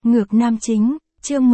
Ngược nam chính, chương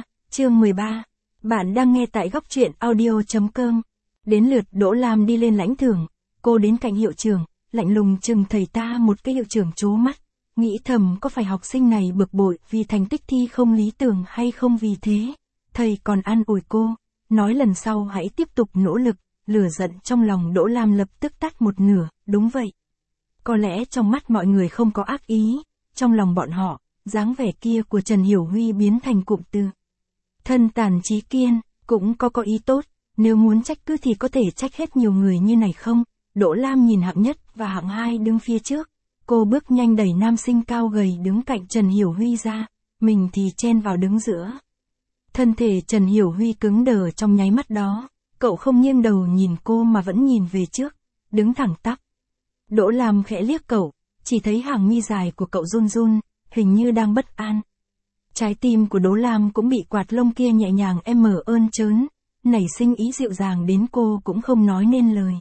13. Bạn đang nghe tại góc truyện audio.com. Đến lượt Đỗ Lam đi lên lãnh thưởng, cô đến cạnh hiệu trưởng, lạnh lùng chừng thầy ta một cái. Hiệu trưởng trố mắt, nghĩ thầm có phải học sinh này bực bội vì thành tích thi không lý tưởng hay không. Vì thế, thầy còn an ủi cô, nói lần sau hãy tiếp tục nỗ lực. Lửa giận trong lòng Đỗ Lam lập tức tắt một nửa. Đúng vậy. Có lẽ trong mắt mọi người không có ác ý, trong lòng bọn họ, dáng vẻ kia của Trần Hiểu Huy biến thành cụm từ thân tàn trí kiên, cũng có ý tốt, nếu muốn trách cứ thì có thể trách hết nhiều người như này không? Đỗ Lam nhìn hạng nhất và hạng hai đứng phía trước, cô bước nhanh đẩy nam sinh cao gầy đứng cạnh Trần Hiểu Huy ra, mình thì chen vào đứng giữa. Thân thể Trần Hiểu Huy cứng đờ trong nháy mắt đó, cậu không nghiêng đầu nhìn cô mà vẫn nhìn về trước, đứng thẳng tắp. Đỗ Lam khẽ liếc cậu, chỉ thấy hàng mi dài của cậu run run, hình như đang bất an. Trái tim của Đỗ Lam cũng bị quạt lông kia nhẹ nhàng ơn trớn, nảy sinh ý dịu dàng đến cô cũng không nói nên lời.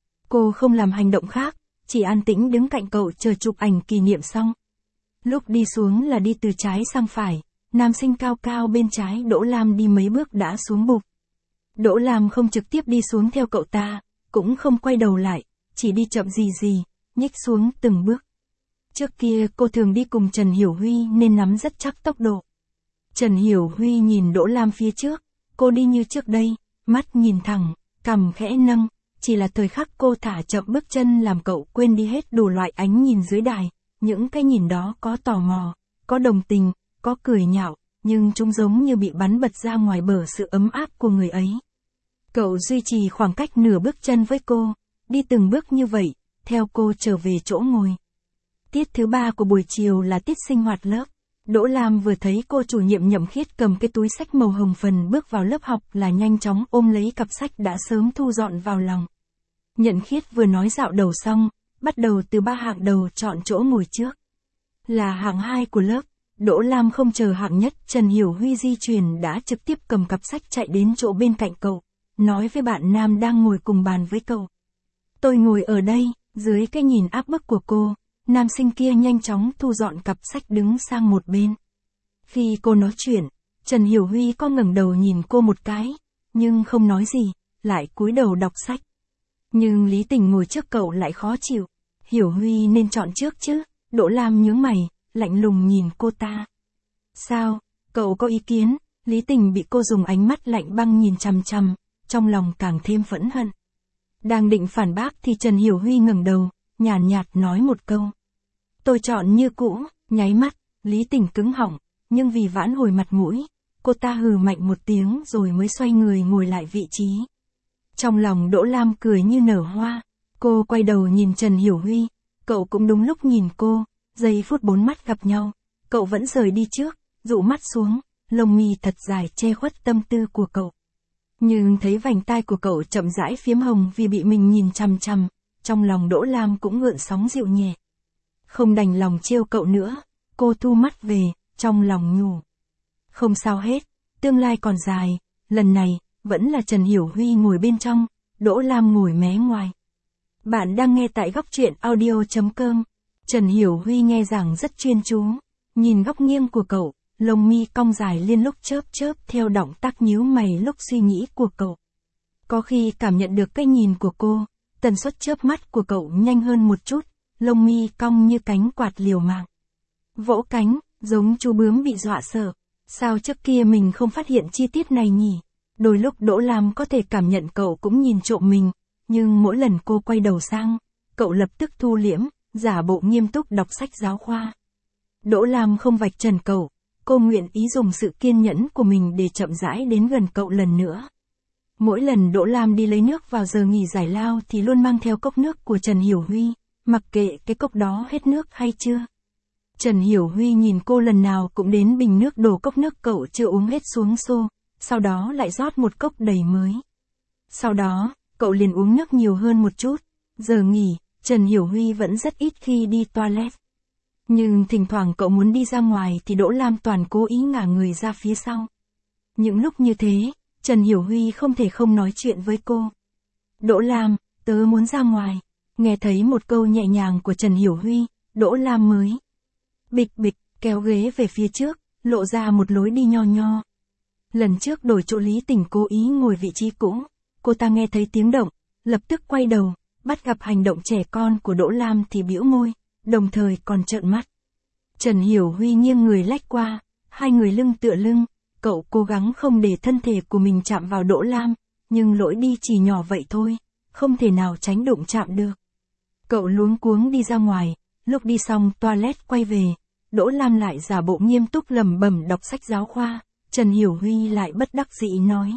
Cô không làm hành động khác, chỉ an tĩnh đứng cạnh cậu chờ chụp ảnh kỷ niệm xong. Lúc đi xuống là đi từ trái sang phải, nam sinh cao cao bên trái Đỗ Lam đi mấy bước đã xuống bục. Đỗ Lam không trực tiếp đi xuống theo cậu ta, cũng không quay đầu lại, chỉ đi chậm gì, nhích xuống từng bước. Trước kia cô thường đi cùng Trần Hiểu Huy nên nắm rất chắc tốc độ. Trần Hiểu Huy nhìn Đỗ Lam phía trước, cô đi như trước đây, mắt nhìn thẳng, cằm khẽ nâng, chỉ là thời khắc cô thả chậm bước chân làm cậu quên đi hết đủ loại ánh nhìn dưới đài, những cái nhìn đó có tò mò, có đồng tình, có cười nhạo, nhưng chúng giống như bị bắn bật ra ngoài bờ sự ấm áp của người ấy. Cậu duy trì khoảng cách nửa bước chân với cô, đi từng bước như vậy, theo cô trở về chỗ ngồi. Tiết thứ 3 của buổi chiều là tiết sinh hoạt lớp. Đỗ Lam vừa thấy cô chủ nhiệm Nhậm Khiết cầm cái túi sách màu hồng phần bước vào lớp học là nhanh chóng ôm lấy cặp sách đã sớm thu dọn vào lòng. Nhậm Khiết vừa nói dạo đầu xong, bắt đầu từ 3 hạng đầu chọn chỗ ngồi trước. Là hạng 2 của lớp, Đỗ Lam không chờ hạng nhất Trần Hiểu Huy di chuyển đã trực tiếp cầm cặp sách chạy đến chỗ bên cạnh cậu, nói với bạn nam đang ngồi cùng bàn với cậu. Tôi ngồi ở đây. Dưới cái nhìn áp bức của cô, nam sinh kia nhanh chóng thu dọn cặp sách đứng sang một bên. Khi cô nói chuyện, Trần Hiểu Huy có ngẩng đầu nhìn cô một cái, nhưng không nói gì, lại cúi đầu đọc sách. Nhưng Lý Tình ngồi trước cậu lại khó chịu. Hiểu Huy nên chọn trước chứ? Đỗ Lam nhướng mày, lạnh lùng nhìn cô ta. Sao, cậu có ý kiến? Lý Tình bị cô dùng ánh mắt lạnh băng nhìn chằm chằm, trong lòng càng thêm phẫn hận. Đang định phản bác thì Trần Hiểu Huy ngẩng đầu, nhàn nhạt nói một câu. Tôi chọn như cũ. Nháy mắt, Lý Tình cứng họng, nhưng vì vãn hồi mặt mũi, cô ta hừ mạnh một tiếng rồi mới xoay người ngồi lại vị trí. Trong lòng Đỗ Lam cười như nở hoa, cô quay đầu nhìn Trần Hiểu Huy, cậu cũng đúng lúc nhìn cô, giây phút bốn mắt gặp nhau, cậu vẫn rời đi trước, dụ mắt xuống, lông mi thật dài che khuất tâm tư của cậu. Nhưng thấy vành tai của cậu chậm rãi phiếm hồng vì bị mình nhìn chằm chằm, trong lòng Đỗ Lam cũng gợn sóng dịu nhẹ. Không đành lòng trêu cậu nữa, cô thu mắt về, trong lòng nhủ. Không sao hết, tương lai còn dài, lần này, vẫn là Trần Hiểu Huy ngồi bên trong, Đỗ Lam ngồi mé ngoài. Bạn đang nghe tại góc truyện audio.com. Trần Hiểu Huy nghe giảng rất chuyên chú, nhìn góc nghiêng của cậu. Lông mi cong dài liên lúc chớp theo động tác nhíu mày lúc suy nghĩ của cậu. Có khi cảm nhận được cái nhìn của cô, tần suất chớp mắt của cậu nhanh hơn một chút, lông mi cong như cánh quạt liều mạng. Vỗ cánh, giống chú bướm bị dọa sợ. Sao trước kia mình không phát hiện chi tiết này nhỉ? Đôi lúc Đỗ Lam có thể cảm nhận cậu cũng nhìn trộm mình, nhưng mỗi lần cô quay đầu sang, cậu lập tức thu liễm, giả bộ nghiêm túc đọc sách giáo khoa. Đỗ Lam không vạch trần cậu. Cô nguyện ý dùng sự kiên nhẫn của mình để chậm rãi đến gần cậu lần nữa. Mỗi lần Đỗ Lam đi lấy nước vào giờ nghỉ giải lao thì luôn mang theo cốc nước của Trần Hiểu Huy, mặc kệ cái cốc đó hết nước hay chưa. Trần Hiểu Huy nhìn cô lần nào cũng đến bình nước đổ cốc nước cậu chưa uống hết xuống xô, sau đó lại rót một cốc đầy mới. Sau đó, cậu liền uống nước nhiều hơn một chút. Giờ nghỉ, Trần Hiểu Huy vẫn rất ít khi đi toilet. Nhưng thỉnh thoảng cậu muốn đi ra ngoài thì Đỗ Lam toàn cố ý ngả người ra phía sau. Những lúc như thế, Trần Hiểu Huy không thể không nói chuyện với cô. Đỗ Lam, tớ muốn ra ngoài. Nghe thấy một câu nhẹ nhàng của Trần Hiểu Huy, Đỗ Lam mới bịch kéo ghế về phía trước, lộ ra một lối đi nho nho. Lần trước đổi chỗ Lý Tình cố ý ngồi vị trí cũ, cô ta nghe thấy tiếng động, lập tức quay đầu, bắt gặp hành động trẻ con của Đỗ Lam thì bĩu môi, đồng thời còn trợn mắt. Trần Hiểu Huy nghiêng người lách qua, hai người lưng tựa lưng, cậu cố gắng không để thân thể của mình chạm vào Đỗ Lam, nhưng lỗi đi chỉ nhỏ vậy thôi, không thể nào tránh đụng chạm được. Cậu luống cuống đi ra ngoài, lúc đi xong toilet quay về, Đỗ Lam lại giả bộ nghiêm túc lẩm bẩm đọc sách giáo khoa, Trần Hiểu Huy lại bất đắc dĩ nói.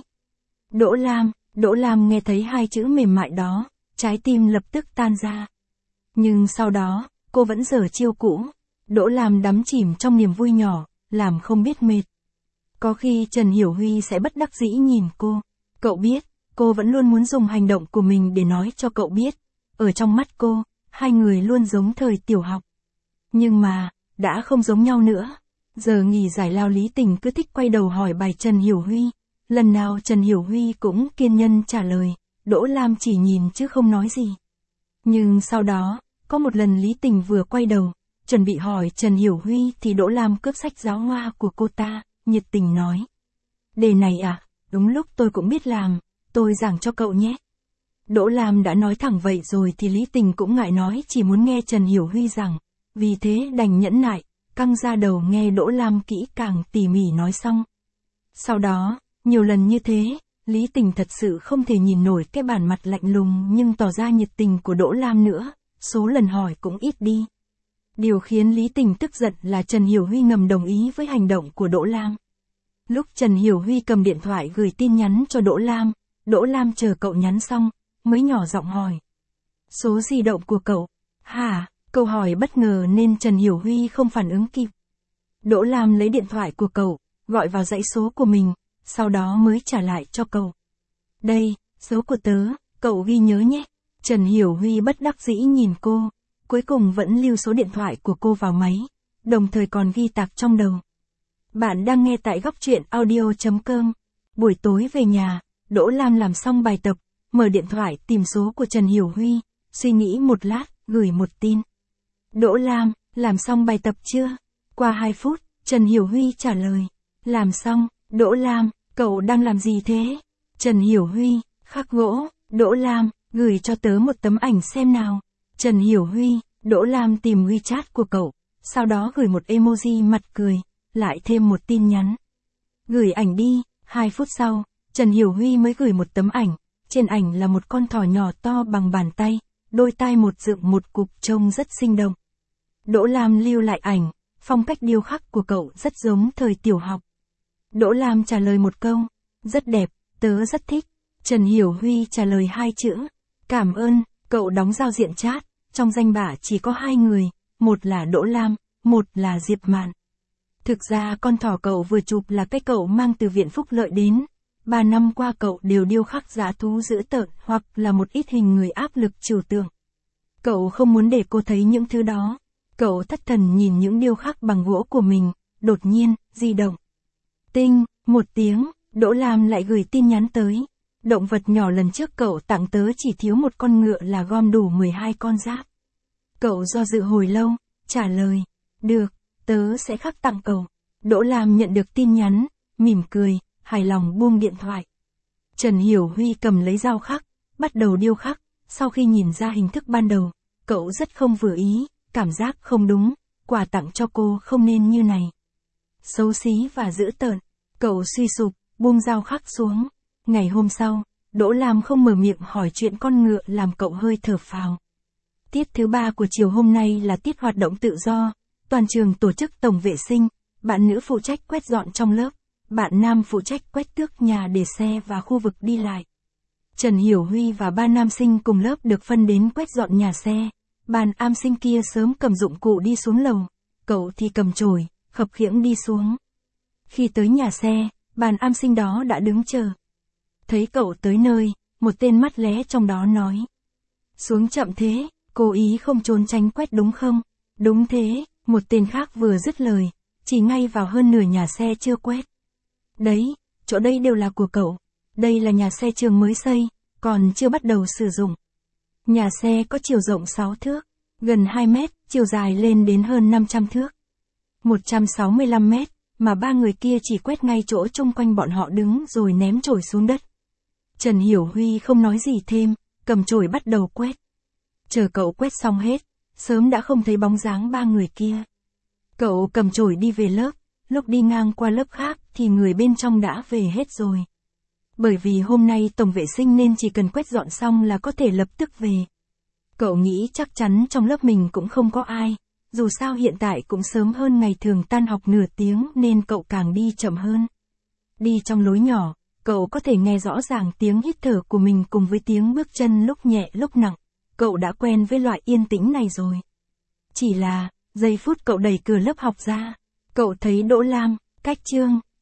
Đỗ Lam nghe thấy hai chữ mềm mại đó, trái tim lập tức tan ra. Nhưng sau đó, cô vẫn giở chiêu cũ, Đỗ Lam đắm chìm trong niềm vui nhỏ, làm không biết mệt. Có khi Trần Hiểu Huy sẽ bất đắc dĩ nhìn cô. Cậu biết, cô vẫn luôn muốn dùng hành động của mình để nói cho cậu biết. Ở trong mắt cô, hai người luôn giống thời tiểu học. Nhưng mà, đã không giống nhau nữa. Giờ nghỉ giải lao Lý Tình cứ thích quay đầu hỏi bài Trần Hiểu Huy. Lần nào Trần Hiểu Huy cũng kiên nhẫn trả lời, Đỗ Lam chỉ nhìn chứ không nói gì. Nhưng sau đó, có một lần Lý Tình vừa quay đầu, chuẩn bị hỏi Trần Hiểu Huy thì Đỗ Lam cướp sách giáo khoa của cô ta, nhiệt tình nói. Đề này à, đúng lúc tôi cũng biết làm, tôi giảng cho cậu nhé. Đỗ Lam đã nói thẳng vậy rồi thì Lý Tình cũng ngại nói chỉ muốn nghe Trần Hiểu Huy giảng, vì thế đành nhẫn nại, căng ra đầu nghe Đỗ Lam kỹ càng tỉ mỉ nói xong. Sau đó, nhiều lần như thế, Lý Tình thật sự không thể nhìn nổi cái bản mặt lạnh lùng nhưng tỏ ra nhiệt tình của Đỗ Lam nữa, số lần hỏi cũng ít đi. Điều khiến Lý Tình tức giận là Trần Hiểu Huy ngầm đồng ý với hành động của Đỗ Lam. Lúc Trần Hiểu Huy cầm điện thoại gửi tin nhắn cho Đỗ Lam chờ cậu nhắn xong, mới nhỏ giọng hỏi. Số di động của cậu? Hả? Câu hỏi bất ngờ nên Trần Hiểu Huy không phản ứng kịp. Đỗ Lam lấy điện thoại của cậu, gọi vào dãy số của mình, sau đó mới trả lại cho cậu. Đây, số của tớ, cậu ghi nhớ nhé. Trần Hiểu Huy bất đắc dĩ nhìn cô, cuối cùng vẫn lưu số điện thoại của cô vào máy, đồng thời còn ghi tạc trong đầu. Bạn đang nghe tại góc truyện audio.com. Buổi tối về nhà, Đỗ Lam làm xong bài tập, mở điện thoại tìm số của Trần Hiểu Huy, suy nghĩ một lát, gửi một tin. Đỗ Lam, làm xong bài tập chưa? Qua 2 phút, Trần Hiểu Huy trả lời. Làm xong. Đỗ Lam, cậu đang làm gì thế? Trần Hiểu Huy, khắc gỗ. Đỗ Lam, gửi cho tớ một tấm ảnh xem nào. Trần Hiểu Huy, Đỗ Lam tìm WeChat của cậu, sau đó gửi một emoji mặt cười, lại thêm một tin nhắn. Gửi ảnh đi. 2 phút sau, Trần Hiểu Huy mới gửi một tấm ảnh, trên ảnh là một con thỏ nhỏ to bằng bàn tay, đôi tai một dựng một cục trông rất sinh động. Đỗ Lam lưu lại ảnh, phong cách điêu khắc của cậu rất giống thời tiểu học. Đỗ Lam trả lời một câu, rất đẹp, tớ rất thích. Trần Hiểu Huy trả lời 2 chữ, cảm ơn. Cậu đóng giao diện chat, trong danh bạ chỉ có 2 người, một là Đỗ Lam, một là Diệp Mạn. Thực ra con thỏ cậu vừa chụp là cái cậu mang từ Viện Phúc Lợi đến. 3 năm qua cậu đều điêu khắc dã thú dữ tợn hoặc là một ít hình người áp lực trừu tượng. Cậu không muốn để cô thấy những thứ đó. Cậu thất thần nhìn những điêu khắc bằng gỗ của mình, đột nhiên, di động. Tinh, 1 tiếng, Đỗ Lam lại gửi tin nhắn tới. Động vật nhỏ lần trước cậu tặng tớ chỉ thiếu một con ngựa là gom đủ 12 con giáp. Cậu do dự hồi lâu, trả lời, được, tớ sẽ khắc tặng cậu. Đỗ Lam nhận được tin nhắn, mỉm cười, hài lòng buông điện thoại. Trần Hiểu Huy cầm lấy dao khắc, bắt đầu điêu khắc, sau khi nhìn ra hình thức ban đầu, cậu rất không vừa ý, cảm giác không đúng, quà tặng cho cô không nên như này. Xấu xí và dữ tợn, cậu suy sụp, buông dao khắc xuống. Ngày hôm sau, Đỗ Lam không mở miệng hỏi chuyện con ngựa làm cậu hơi thở phào. Tiết thứ 3 của chiều hôm nay là tiết hoạt động tự do, toàn trường tổ chức tổng vệ sinh, bạn nữ phụ trách quét dọn trong lớp, bạn nam phụ trách quét tước nhà để xe và khu vực đi lại. Trần Hiểu Huy và 3 nam sinh cùng lớp được phân đến quét dọn nhà xe, bạn am sinh kia sớm cầm dụng cụ đi xuống lầu, cậu thì cầm chổi, khập khiễng đi xuống. Khi tới nhà xe, bạn am sinh đó đã đứng chờ. Thấy cậu tới nơi, một tên mắt lé trong đó nói. Xuống chậm thế, cố ý không trốn tránh quét đúng không? Đúng thế, một tên khác vừa dứt lời, chỉ ngay vào hơn nửa nhà xe chưa quét. Đấy, chỗ đây đều là của cậu. Đây là nhà xe trường mới xây, còn chưa bắt đầu sử dụng. Nhà xe có chiều rộng 6 thước, gần 2 mét, chiều dài lên đến hơn 500 thước. 165 mét, mà ba người kia chỉ quét ngay chỗ chung quanh bọn họ đứng rồi ném chổi xuống đất. Trần Hiểu Huy không nói gì thêm, cầm chổi bắt đầu quét. Chờ cậu quét xong hết, sớm đã không thấy bóng dáng ba người kia. Cậu cầm chổi đi về lớp, lúc đi ngang qua lớp khác thì người bên trong đã về hết rồi. Bởi vì hôm nay tổng vệ sinh nên chỉ cần quét dọn xong là có thể lập tức về. Cậu nghĩ chắc chắn trong lớp mình cũng không có ai, dù sao hiện tại cũng sớm hơn ngày thường tan học nửa tiếng nên cậu càng đi chậm hơn. Đi trong lối nhỏ, cậu có thể nghe rõ ràng tiếng hít thở của mình cùng với tiếng bước chân lúc nhẹ lúc nặng. Cậu đã quen với loại yên tĩnh này rồi. Chỉ là, giây phút cậu đẩy cửa lớp học ra, cậu thấy Đỗ Lam, Cách Trương,